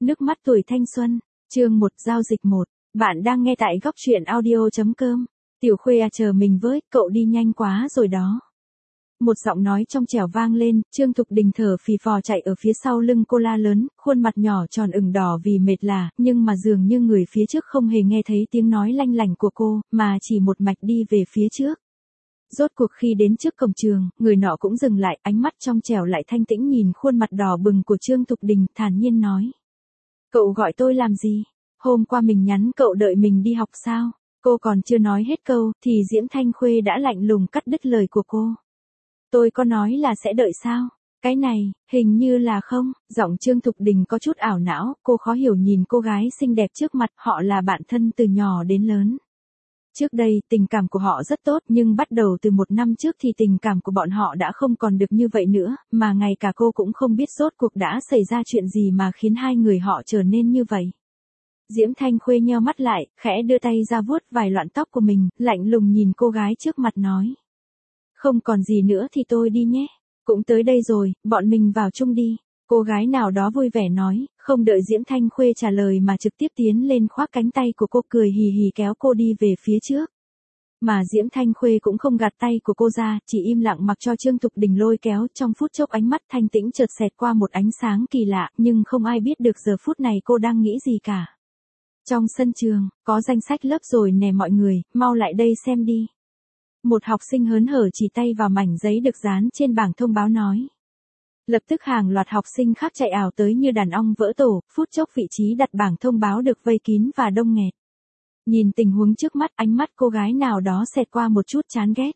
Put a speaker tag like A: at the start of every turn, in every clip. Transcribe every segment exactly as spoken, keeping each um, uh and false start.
A: Nước mắt tuổi thanh xuân, chương một giao dịch một. Bạn đang nghe tại góc truyện audio chấm com. Tiểu Khuê à, chờ mình với, cậu đi nhanh quá rồi đó. Một giọng nói trong trẻo vang lên, Trương Thục Đình thở phì phò chạy ở phía sau lưng cô la lớn, khuôn mặt nhỏ tròn ửng đỏ vì mệt lả, nhưng mà dường như người phía trước không hề nghe thấy tiếng nói lanh lảnh của cô, mà chỉ một mạch đi về phía trước. Rốt cuộc khi đến trước cổng trường, người nọ cũng dừng lại, ánh mắt trong trẻo lại thanh tĩnh nhìn khuôn mặt đỏ bừng của Trương Thục Đình, thản nhiên nói. Cậu gọi tôi làm gì? Hôm qua mình nhắn cậu đợi mình đi học sao? Cô còn chưa nói hết câu, thì Diễm Thanh Khuê đã lạnh lùng cắt đứt lời của cô. Tôi có nói là sẽ đợi sao? Cái này, hình như là không. Giọng Trương Thục Đình có chút ảo não, cô khó hiểu nhìn cô gái xinh đẹp trước mặt, họ là bạn thân từ nhỏ đến lớn. Trước đây, tình cảm của họ rất tốt, nhưng bắt đầu từ một năm trước thì tình cảm của bọn họ đã không còn được như vậy nữa, mà ngay cả cô cũng không biết rốt cuộc đã xảy ra chuyện gì mà khiến hai người họ trở nên như vậy. Diễm Thanh Khuê nheo mắt lại, khẽ đưa tay ra vuốt vài loạn tóc của mình, lạnh lùng nhìn cô gái trước mặt nói. Không còn gì nữa thì tôi đi nhé. Cũng tới đây rồi, bọn mình vào chung đi. Cô gái nào đó vui vẻ nói, không đợi Diễm Thanh Khuê trả lời mà trực tiếp tiến lên khoác cánh tay của cô, cười hì hì kéo cô đi về phía trước. Mà Diễm Thanh Khuê cũng không gạt tay của cô ra, chỉ im lặng mặc cho Trương Thục Đình lôi kéo, trong phút chốc ánh mắt thanh tĩnh chợt xẹt qua một ánh sáng kỳ lạ, nhưng không ai biết được giờ phút này cô đang nghĩ gì cả. Trong sân trường, có danh sách lớp rồi nè mọi người, mau lại đây xem đi. Một học sinh hớn hở chỉ tay vào mảnh giấy được dán trên bảng thông báo nói. Lập tức hàng loạt học sinh khác chạy ảo tới như đàn ong vỡ tổ, phút chốc vị trí đặt bảng thông báo được vây kín và đông nghẹt. Nhìn tình huống trước mắt, ánh mắt cô gái nào đó xẹt qua một chút chán ghét.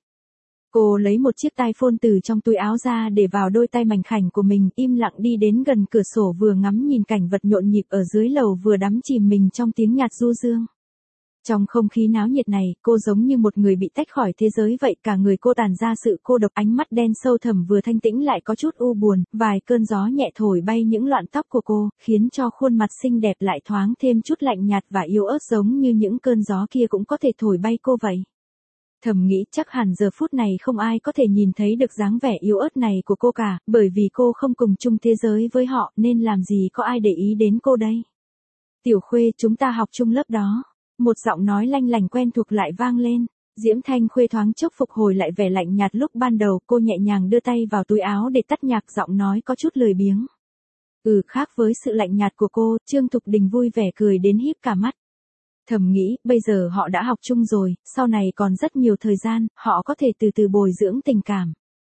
A: Cô lấy một chiếc tai phone từ trong túi áo ra để vào đôi tay mảnh khảnh của mình, im lặng đi đến gần cửa sổ vừa ngắm nhìn cảnh vật nhộn nhịp ở dưới lầu vừa đắm chìm mình trong tiếng nhạc du dương. Trong không khí náo nhiệt này, cô giống như một người bị tách khỏi thế giới vậy, cả người cô tản ra sự cô độc, ánh mắt đen sâu thẳm vừa thanh tĩnh lại có chút u buồn, vài cơn gió nhẹ thổi bay những loạn tóc của cô, khiến cho khuôn mặt xinh đẹp lại thoáng thêm chút lạnh nhạt và yếu ớt, giống như những cơn gió kia cũng có thể thổi bay cô vậy. Thầm nghĩ chắc hẳn giờ phút này không ai có thể nhìn thấy được dáng vẻ yếu ớt này của cô cả, bởi vì cô không cùng chung thế giới với họ, nên làm gì có ai để ý đến cô đây. Tiểu Khuê, chúng ta học chung lớp đó. Một giọng nói lanh lành quen thuộc lại vang lên. Diễm Thanh Khuê thoáng chốc phục hồi lại vẻ lạnh nhạt lúc ban đầu, cô nhẹ nhàng đưa tay vào túi áo để tắt nhạc, giọng nói có chút lười biếng. Ừ, khác với sự lạnh nhạt của cô, Trương Thục Đình vui vẻ cười đến híp cả mắt. Thầm nghĩ, bây giờ họ đã học chung rồi, sau này còn rất nhiều thời gian, họ có thể từ từ bồi dưỡng tình cảm.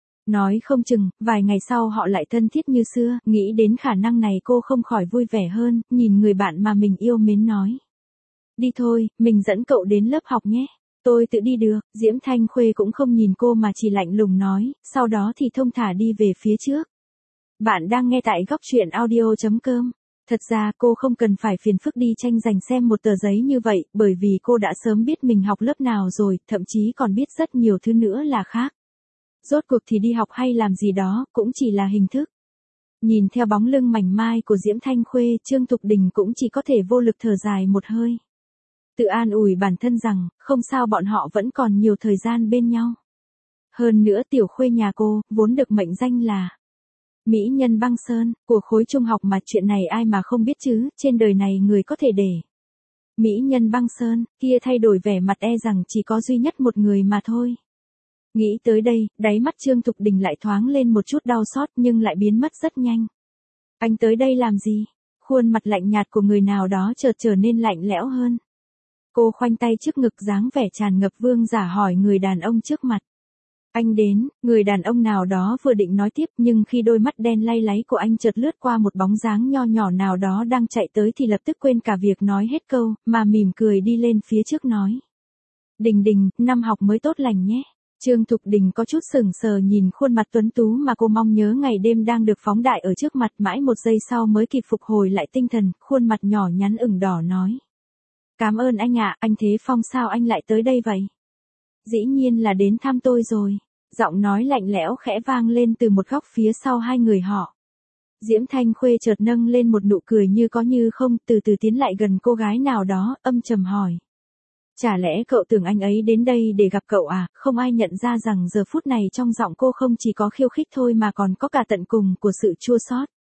A: Nói không chừng, vài ngày sau họ lại thân thiết như xưa, nghĩ đến khả năng này cô không khỏi vui vẻ hơn, nhìn người bạn mà mình yêu mến nói. Đi thôi, mình dẫn cậu đến lớp học nhé. Tôi tự đi được. Diễm Thanh Khuê cũng không nhìn cô mà chỉ lạnh lùng nói, sau đó thì thông thả đi về phía trước. Bạn đang nghe tại góc truyện audio chấm com. Thật ra cô không cần phải phiền phức đi tranh giành xem một tờ giấy như vậy, bởi vì cô đã sớm biết mình học lớp nào rồi, thậm chí còn biết rất nhiều thứ nữa là khác. Rốt cuộc thì đi học hay làm gì đó, cũng chỉ là hình thức. Nhìn theo bóng lưng mảnh mai của Diễm Thanh Khuê, Trương Thục Đình cũng chỉ có thể vô lực thở dài một hơi. Tự an ủi bản thân rằng, không sao, bọn họ vẫn còn nhiều thời gian bên nhau. Hơn nữa Tiểu Khuê nhà cô, vốn được mệnh danh là mỹ nhân băng sơn, của khối trung học mà chuyện này ai mà không biết chứ, trên đời này người có thể để mỹ nhân băng sơn, kia thay đổi vẻ mặt e rằng chỉ có duy nhất một người mà thôi. Nghĩ tới đây, đáy mắt Trương Thục Đình lại thoáng lên một chút đau xót nhưng lại biến mất rất nhanh. Anh tới đây làm gì? Khuôn mặt lạnh nhạt của người nào đó chợt trở nên lạnh lẽo hơn. Cô khoanh tay trước ngực, dáng vẻ tràn ngập vương giả hỏi người đàn ông trước mặt. Anh đến, người đàn ông nào đó vừa định nói tiếp nhưng khi đôi mắt đen lay láy của anh chợt lướt qua một bóng dáng nho nhỏ nào đó đang chạy tới thì lập tức quên cả việc nói hết câu, mà mỉm cười đi lên phía trước nói. Đình Đình, năm học mới tốt lành nhé. Trương Thục Đình có chút sững sờ nhìn khuôn mặt tuấn tú mà cô mong nhớ ngày đêm đang được phóng đại ở trước mặt, mãi một giây sau mới kịp phục hồi lại tinh thần, khuôn mặt nhỏ nhắn ửng đỏ nói. Cảm ơn anh ạ, anh Thế Phong, sao anh lại tới đây vậy? Dĩ nhiên là đến thăm tôi rồi. Giọng nói lạnh lẽo khẽ vang lên từ một góc phía sau hai người họ. Diễm Thanh Khuê chợt nâng lên một nụ cười như có như không, từ từ tiến lại gần cô gái nào đó, âm trầm hỏi. Chả lẽ cậu tưởng anh ấy đến đây để gặp cậu à? Không ai nhận ra rằng giờ phút này trong giọng cô không chỉ có khiêu khích thôi mà còn có cả tận cùng của sự chua xót.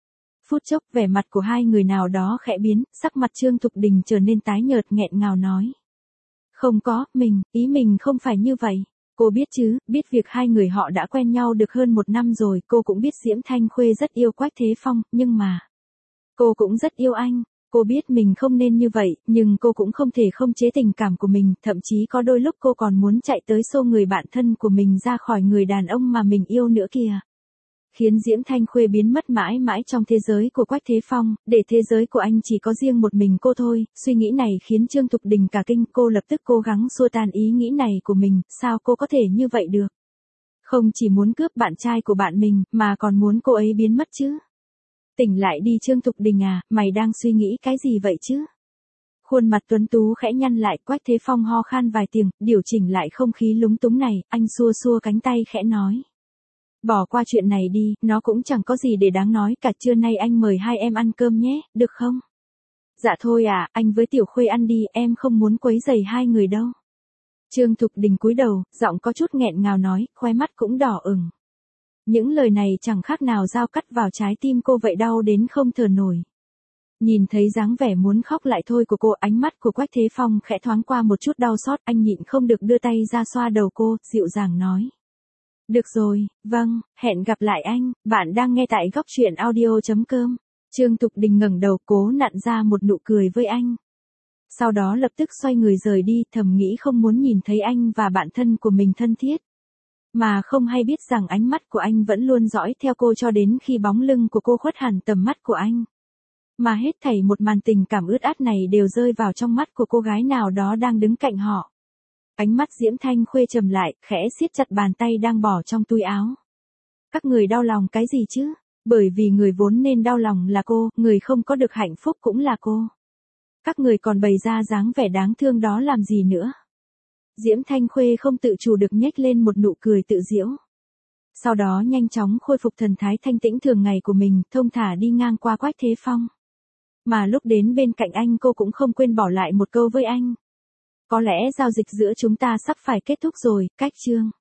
A: Phút chốc vẻ mặt của hai người nào đó khẽ biến, sắc mặt Trương Thục Đình trở nên tái nhợt nghẹn ngào nói. Không có, mình, ý mình không phải như vậy. Cô biết chứ, biết việc hai người họ đã quen nhau được hơn một năm rồi, cô cũng biết Diễm Thanh Khuê rất yêu Quách Thế Phong, nhưng mà... Cô cũng rất yêu anh. Cô biết mình không nên như vậy, nhưng cô cũng không thể không chế tình cảm của mình, thậm chí có đôi lúc cô còn muốn chạy tới xô người bạn thân của mình ra khỏi người đàn ông mà mình yêu nữa kìa. Khiến Diễm Thanh Khuê biến mất mãi mãi trong thế giới của Quách Thế Phong, để thế giới của anh chỉ có riêng một mình cô thôi. Suy nghĩ này khiến Trương Thục Đình cả kinh, cô lập tức cố gắng xua tan ý nghĩ này của mình, sao cô có thể như vậy được? Không chỉ muốn cướp bạn trai của bạn mình, mà còn muốn cô ấy biến mất chứ? Tỉnh lại đi Trương Thục Đình à, mày đang suy nghĩ cái gì vậy chứ? Khuôn mặt tuấn tú khẽ nhăn lại, Quách Thế Phong ho khan vài tiếng, điều chỉnh lại không khí lúng túng này, anh xua xua cánh tay khẽ nói. Bỏ qua chuyện này đi, nó cũng chẳng có gì để đáng nói cả, trưa nay anh mời hai em ăn cơm nhé, được không? Dạ thôi à, anh với Tiểu Khuê ăn đi, em không muốn quấy rầy hai người đâu. Trương Thục Đình cúi đầu, giọng có chút nghẹn ngào nói, khóe mắt cũng đỏ ửng. Những lời này chẳng khác nào dao cắt vào trái tim cô vậy, đau đến không thở nổi. Nhìn thấy dáng vẻ muốn khóc lại thôi của cô, ánh mắt của Quách Thế Phong khẽ thoáng qua một chút đau xót, anh nhịn không được đưa tay ra xoa đầu cô, dịu dàng nói. Được rồi, vâng, hẹn gặp lại anh, bạn đang nghe tại góc truyện audio chấm com. Trương Thục Đình ngẩng đầu cố nặn ra một nụ cười với anh. Sau đó lập tức xoay người rời đi, thầm nghĩ không muốn nhìn thấy anh và bạn thân của mình thân thiết. Mà không hay biết rằng ánh mắt của anh vẫn luôn dõi theo cô cho đến khi bóng lưng của cô khuất hẳn tầm mắt của anh. Mà hết thảy một màn tình cảm ướt át này đều rơi vào trong mắt của cô gái nào đó đang đứng cạnh họ. Ánh mắt Diễm Thanh Khuê trầm lại, khẽ siết chặt bàn tay đang bỏ trong túi áo. Các người đau lòng cái gì chứ? Bởi vì người vốn nên đau lòng là cô, người không có được hạnh phúc cũng là cô. Các người còn bày ra dáng vẻ đáng thương đó làm gì nữa? Diễm Thanh Khuê không tự chủ được nhếch lên một nụ cười tự giễu. Sau đó nhanh chóng khôi phục thần thái thanh tĩnh thường ngày của mình, thông thả đi ngang qua Quách Thế Phong. Mà lúc đến bên cạnh anh cô cũng không quên bỏ lại một câu với anh. Có lẽ giao dịch giữa chúng ta sắp phải kết thúc rồi, cách chương.